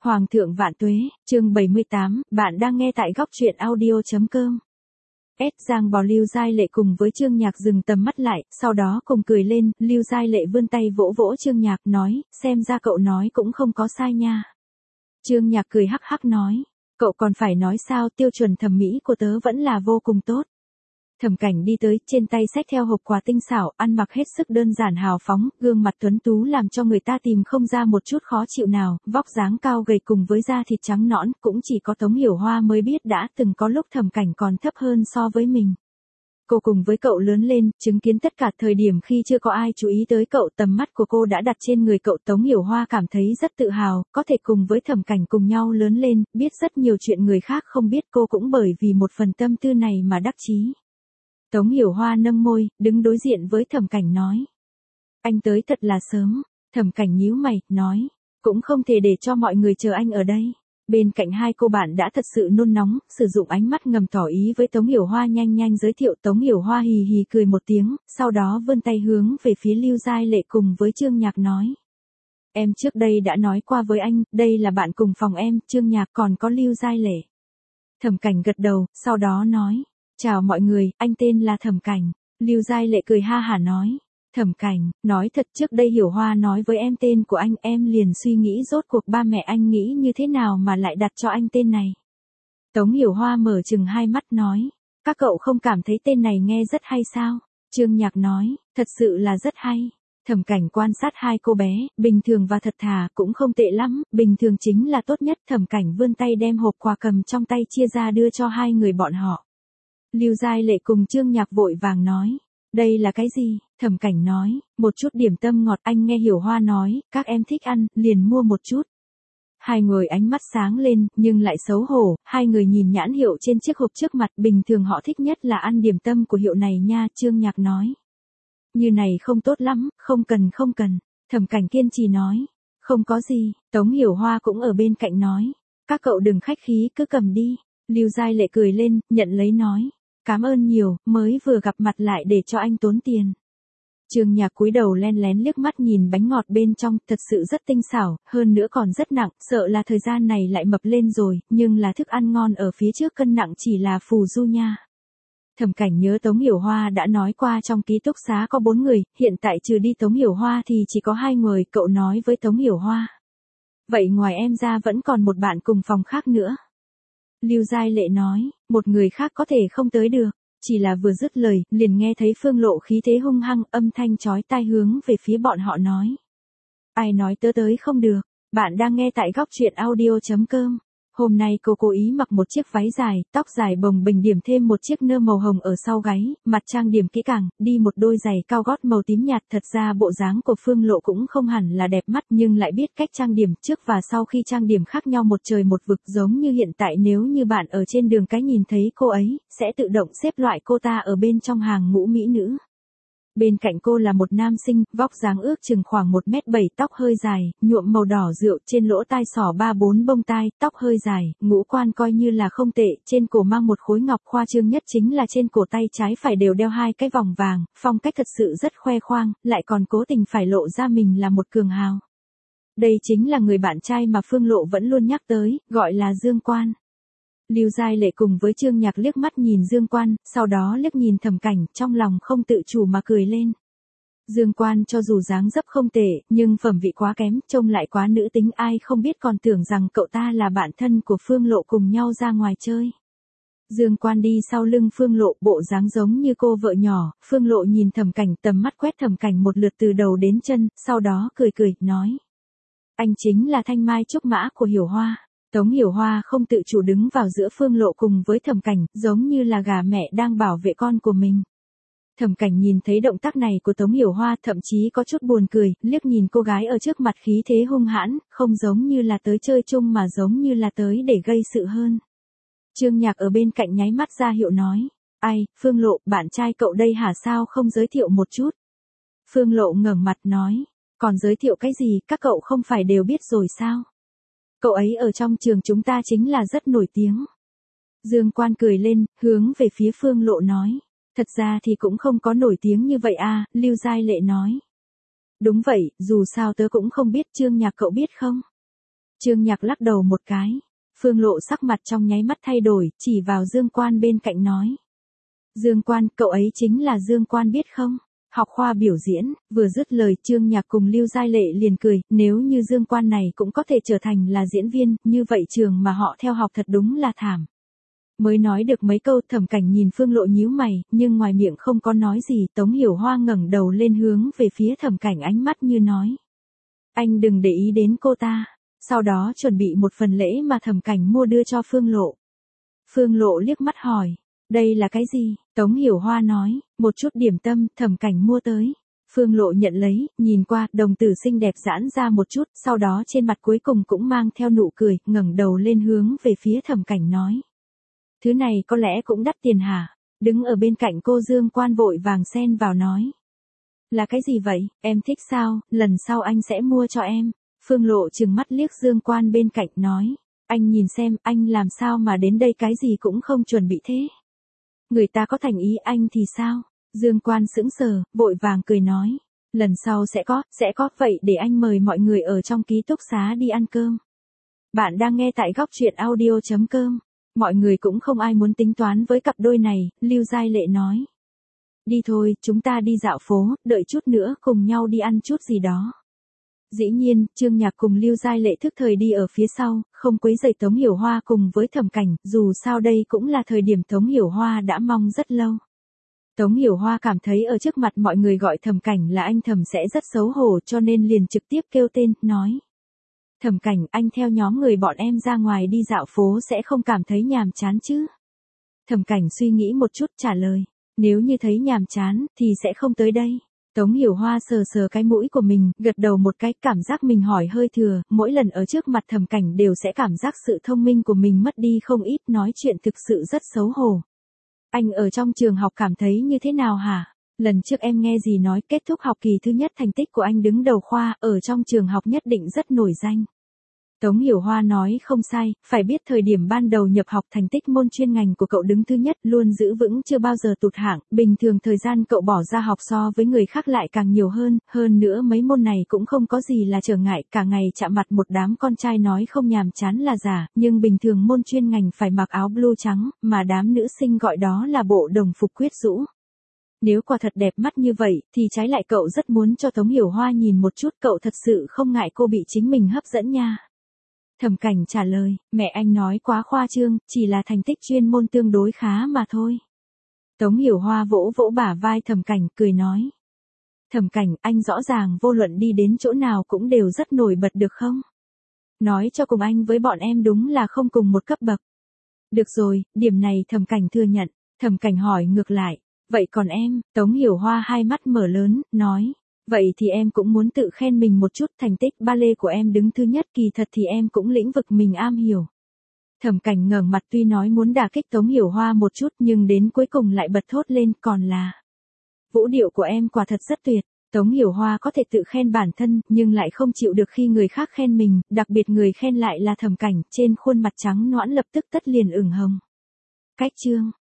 Hoàng thượng vạn tuế, chương 78, bạn đang nghe tại góc truyện audio.com. Giang Bò Lưu Giai Lệ cùng với Trương Nhạc dừng tầm mắt lại, sau đó cùng cười lên, Lưu Giai Lệ vươn tay vỗ vỗ Trương Nhạc nói, xem ra cậu nói cũng không có sai nha. Trương Nhạc cười hắc hắc nói, cậu còn phải nói sao, tiêu chuẩn thẩm mỹ của tớ vẫn là vô cùng tốt. Thẩm Cảnh đi tới, trên tay xách theo hộp quà tinh xảo, ăn mặc hết sức đơn giản hào phóng, gương mặt tuấn tú làm cho người ta tìm không ra một chút khó chịu nào, vóc dáng cao gầy cùng với da thịt trắng nõn, cũng chỉ có Tống Hiểu Hoa mới biết đã từng có lúc Thẩm Cảnh còn thấp hơn so với mình. Cô cùng với cậu lớn lên, chứng kiến tất cả thời điểm khi chưa có ai chú ý tới cậu, tầm mắt của cô đã đặt trên người cậu. Tống Hiểu Hoa cảm thấy rất tự hào, có thể cùng với Thẩm Cảnh cùng nhau lớn lên, biết rất nhiều chuyện người khác không biết, cô cũng bởi vì một phần tâm tư này mà đắc chí. Tống Hiểu Hoa nâng môi, đứng đối diện với Thẩm Cảnh nói. Anh tới thật là sớm. Thẩm Cảnh nhíu mày, nói. Cũng không thể để cho mọi người chờ anh ở đây. Bên cạnh hai cô bạn đã thật sự nôn nóng, sử dụng ánh mắt ngầm tỏ ý với Tống Hiểu Hoa nhanh nhanh giới thiệu. Tống Hiểu Hoa hì hì cười một tiếng, sau đó vươn tay hướng về phía Lưu Giai Lệ cùng với Trương Nhạc nói. Em trước đây đã nói qua với anh, đây là bạn cùng phòng em, Trương Nhạc còn có Lưu Giai Lệ. Thẩm Cảnh gật đầu, sau đó nói. Chào mọi người, anh tên là Thẩm Cảnh. Lưu Giai Lệ cười ha hả nói. Thẩm Cảnh, nói thật trước đây Hiểu Hoa nói với em tên của anh, em liền suy nghĩ rốt cuộc ba mẹ anh nghĩ như thế nào mà lại đặt cho anh tên này. Tống Hiểu Hoa mở chừng hai mắt nói. Các cậu không cảm thấy tên này nghe rất hay sao? Trương Nhạc nói, thật sự là rất hay. Thẩm Cảnh quan sát hai cô bé, bình thường và thật thà, cũng không tệ lắm, bình thường chính là tốt nhất. Thẩm Cảnh vươn tay đem hộp quà cầm trong tay chia ra đưa cho hai người bọn họ. Lưu Giai Lệ cùng Trương Nhạc vội vàng nói. Đây là cái gì? Thẩm Cảnh nói, một chút điểm tâm ngọt, anh nghe Hiểu Hoa nói, các em thích ăn, liền mua một chút. Hai người ánh mắt sáng lên, nhưng lại xấu hổ, hai người nhìn nhãn hiệu trên chiếc hộp trước mặt, bình thường họ thích nhất là ăn điểm tâm của hiệu này nha. Trương Nhạc nói. Như này không tốt lắm, không cần. Thẩm Cảnh kiên trì nói. Không có gì. Tống Hiểu Hoa cũng ở bên cạnh nói. Các cậu đừng khách khí, cứ cầm đi. Lưu Giai Lệ cười lên, nhận lấy nói. Cảm ơn nhiều, mới vừa gặp mặt lại để cho anh tốn tiền. Trương Nhạc cúi đầu len lén liếc mắt nhìn bánh ngọt bên trong, thật sự rất tinh xảo, hơn nữa còn rất nặng, sợ là thời gian này lại mập lên rồi, nhưng là thức ăn ngon ở phía trước, cân nặng chỉ là phù du nha. Thẩm Cảnh nhớ Tống Hiểu Hoa đã nói qua trong ký túc xá có 4 người, hiện tại trừ đi Tống Hiểu Hoa thì chỉ có 2 người, cậu nói với Tống Hiểu Hoa. Vậy ngoài em ra vẫn còn một bạn cùng phòng khác nữa. Lưu Giai Lệ nói, một người khác có thể không tới được, chỉ là vừa dứt lời, liền nghe thấy Phương Lộ khí thế hung hăng, âm thanh chói tai hướng về phía bọn họ nói. Ai nói tớ tới không được, bạn đang nghe tại góc truyện audio.com. Hôm nay cô cố ý mặc một chiếc váy dài, tóc dài bồng bềnh điểm thêm một chiếc nơ màu hồng ở sau gáy, mặt trang điểm kỹ càng, đi một đôi giày cao gót màu tím nhạt. Thật ra bộ dáng của Phương Lộ cũng không hẳn là đẹp mắt, nhưng lại biết cách trang điểm, trước và sau khi trang điểm khác nhau một trời một vực, giống như hiện tại nếu như bạn ở trên đường cái nhìn thấy cô ấy, sẽ tự động xếp loại cô ta ở bên trong hàng ngũ mỹ nữ. Bên cạnh cô là một nam sinh, vóc dáng ước chừng khoảng 1m7, tóc hơi dài, nhuộm màu đỏ rượu, trên lỗ tai xỏ 3-4 bông tai, tóc hơi dài, ngũ quan coi như là không tệ, trên cổ mang một khối ngọc, khoa trương nhất chính là trên cổ tay trái phải đều đeo 2 cái vòng vàng, phong cách thật sự rất khoe khoang, lại còn cố tình phải lộ ra mình là một cường hào. Đây chính là người bạn trai mà Phương Lộ vẫn luôn nhắc tới, gọi là Dương Quan. Lưu Giai Lệ cùng với Trương Nhạc liếc mắt nhìn Dương Quan, sau đó liếc nhìn Thẩm Cảnh, trong lòng không tự chủ mà cười lên. Dương Quan cho dù dáng dấp không tệ, nhưng phẩm vị quá kém, trông lại quá nữ tính, ai không biết còn tưởng rằng cậu ta là bạn thân của Phương Lộ cùng nhau ra ngoài chơi. Dương Quan đi sau lưng Phương Lộ, bộ dáng giống như cô vợ nhỏ. Phương Lộ nhìn Thẩm Cảnh, tầm mắt quét Thẩm Cảnh một lượt từ đầu đến chân, sau đó cười, nói. Anh chính là thanh mai trúc mã của Hiểu Hoa. Tống Hiểu Hoa không tự chủ đứng vào giữa Phương Lộ cùng với Thẩm Cảnh, giống như là gà mẹ đang bảo vệ con của mình. Thẩm Cảnh nhìn thấy động tác này của Tống Hiểu Hoa, thậm chí có chút buồn cười, liếc nhìn cô gái ở trước mặt khí thế hung hãn, không giống như là tới chơi chung mà giống như là tới để gây sự hơn. Trương Nhạc ở bên cạnh nháy mắt ra hiệu nói, ai, Phương Lộ, bạn trai cậu đây hả, sao không giới thiệu một chút? Phương Lộ ngẩng mặt nói, còn giới thiệu cái gì, các cậu không phải đều biết rồi sao? Cậu ấy ở trong trường chúng ta chính là rất nổi tiếng. Dương Quan cười lên, hướng về phía Phương Lộ nói. Thật ra thì cũng không có nổi tiếng như vậy à, Lưu Giai Lệ nói. Đúng vậy, dù sao tớ cũng không biết, Trương Nhạc cậu biết không? Trương Nhạc lắc đầu một cái. Phương Lộ sắc mặt trong nháy mắt thay đổi, chỉ vào Dương Quan bên cạnh nói. Dương Quan, cậu ấy chính là Dương Quan biết không? Học khoa biểu diễn, vừa dứt lời Trương Nhạc cùng Lưu Giai Lệ liền cười, nếu như Dương Quan này cũng có thể trở thành là diễn viên, như vậy trường mà họ theo học thật đúng là thảm. Mới nói được mấy câu Thẩm Cảnh nhìn Phương Lộ nhíu mày, nhưng ngoài miệng không có nói gì, Tống Hiểu Hoa ngẩng đầu lên hướng về phía Thẩm Cảnh ánh mắt như nói. Anh đừng để ý đến cô ta, sau đó chuẩn bị một phần lễ mà Thẩm Cảnh mua đưa cho Phương Lộ. Phương Lộ liếc mắt hỏi, đây là cái gì? Tống Hiểu Hoa nói, một chút điểm tâm Thẩm Cảnh mua tới. Phương Lộ nhận lấy, nhìn qua, đồng tử xinh đẹp giãn ra một chút, sau đó trên mặt cuối cùng cũng mang theo nụ cười, ngẩng đầu lên hướng về phía Thẩm Cảnh nói. Thứ này có lẽ cũng đắt tiền hả? Đứng ở bên cạnh cô Dương Quan vội vàng xen vào nói. Là cái gì vậy, em thích sao, lần sau anh sẽ mua cho em. Phương Lộ trừng mắt liếc Dương Quan bên cạnh nói. Anh nhìn xem, anh làm sao mà đến đây cái gì cũng không chuẩn bị thế. Người ta có thành ý anh thì sao? Dương Quan sững sờ, vội vàng cười nói. Lần sau sẽ có, vậy để anh mời mọi người ở trong ký túc xá đi ăn cơm. Bạn đang nghe tại góc truyện audio.com. Mọi người cũng không ai muốn tính toán với cặp đôi này, Lưu Giai Lệ nói. Đi thôi, chúng ta đi dạo phố, đợi chút nữa cùng nhau đi ăn chút gì đó. Dĩ nhiên, Trương Nhạc cùng Lưu Giai Lệ thức thời đi ở phía sau, không quấy rầy Tống Hiểu Hoa cùng với Thẩm Cảnh, dù sao đây cũng là thời điểm Tống Hiểu Hoa đã mong rất lâu. Tống Hiểu Hoa cảm thấy ở trước mặt mọi người gọi Thẩm Cảnh là anh Thẩm sẽ rất xấu hổ cho nên liền trực tiếp kêu tên, nói. Thẩm Cảnh, anh theo nhóm người bọn em ra ngoài đi dạo phố sẽ không cảm thấy nhàm chán chứ? Thẩm Cảnh suy nghĩ một chút trả lời, nếu như thấy nhàm chán thì sẽ không tới đây. Tống Hiểu Hoa sờ sờ cái mũi của mình, gật đầu một cái, cảm giác mình hỏi hơi thừa, mỗi lần ở trước mặt Thẩm Cảnh đều sẽ cảm giác sự thông minh của mình mất đi không ít, nói chuyện thực sự rất xấu hổ. Anh ở trong trường học cảm thấy như thế nào hả? Lần trước em nghe gì nói kết thúc học kỳ thứ nhất thành tích của anh đứng đầu khoa, ở trong trường học nhất định rất nổi danh. Tống Hiểu Hoa nói không sai, phải biết thời điểm ban đầu nhập học thành tích môn chuyên ngành của cậu đứng thứ nhất, luôn giữ vững chưa bao giờ tụt hạng, bình thường thời gian cậu bỏ ra học so với người khác lại càng nhiều hơn nữa mấy môn này cũng không có gì là trở ngại, cả ngày chạm mặt một đám con trai nói không nhàm chán là giả, nhưng bình thường môn chuyên ngành phải mặc áo blue trắng, mà đám nữ sinh gọi đó là bộ đồng phục quyết rũ. Nếu quả thật đẹp mắt như vậy, thì trái lại cậu rất muốn cho Tống Hiểu Hoa nhìn một chút, cậu thật sự không ngại cô bị chính mình hấp dẫn nha. Thẩm Cảnh trả lời, mẹ anh nói quá khoa trương, chỉ là thành tích chuyên môn tương đối khá mà thôi. Tống Hiểu Hoa vỗ vỗ bả vai Thẩm Cảnh, cười nói. Thẩm Cảnh, anh rõ ràng vô luận đi đến chỗ nào cũng đều rất nổi bật được không? Nói cho cùng anh với bọn em đúng là không cùng một cấp bậc. Được rồi, điểm này Thẩm Cảnh thừa nhận. Thẩm Cảnh hỏi ngược lại, vậy còn em? Tống Hiểu Hoa hai mắt mở lớn, nói. Vậy thì em cũng muốn tự khen mình một chút, thành tích ballet của em đứng thứ nhất, kỳ thật thì em cũng lĩnh vực mình am hiểu. Thẩm Cảnh ngẩng mặt tuy nói muốn đả kích Tống Hiểu Hoa một chút nhưng đến cuối cùng lại bật thốt lên, còn là. Vũ điệu của em quả thật rất tuyệt. Tống Hiểu Hoa có thể tự khen bản thân nhưng lại không chịu được khi người khác khen mình, đặc biệt người khen lại là Thẩm Cảnh, trên khuôn mặt trắng nõn lập tức tất liền ửng hồng. Cách chương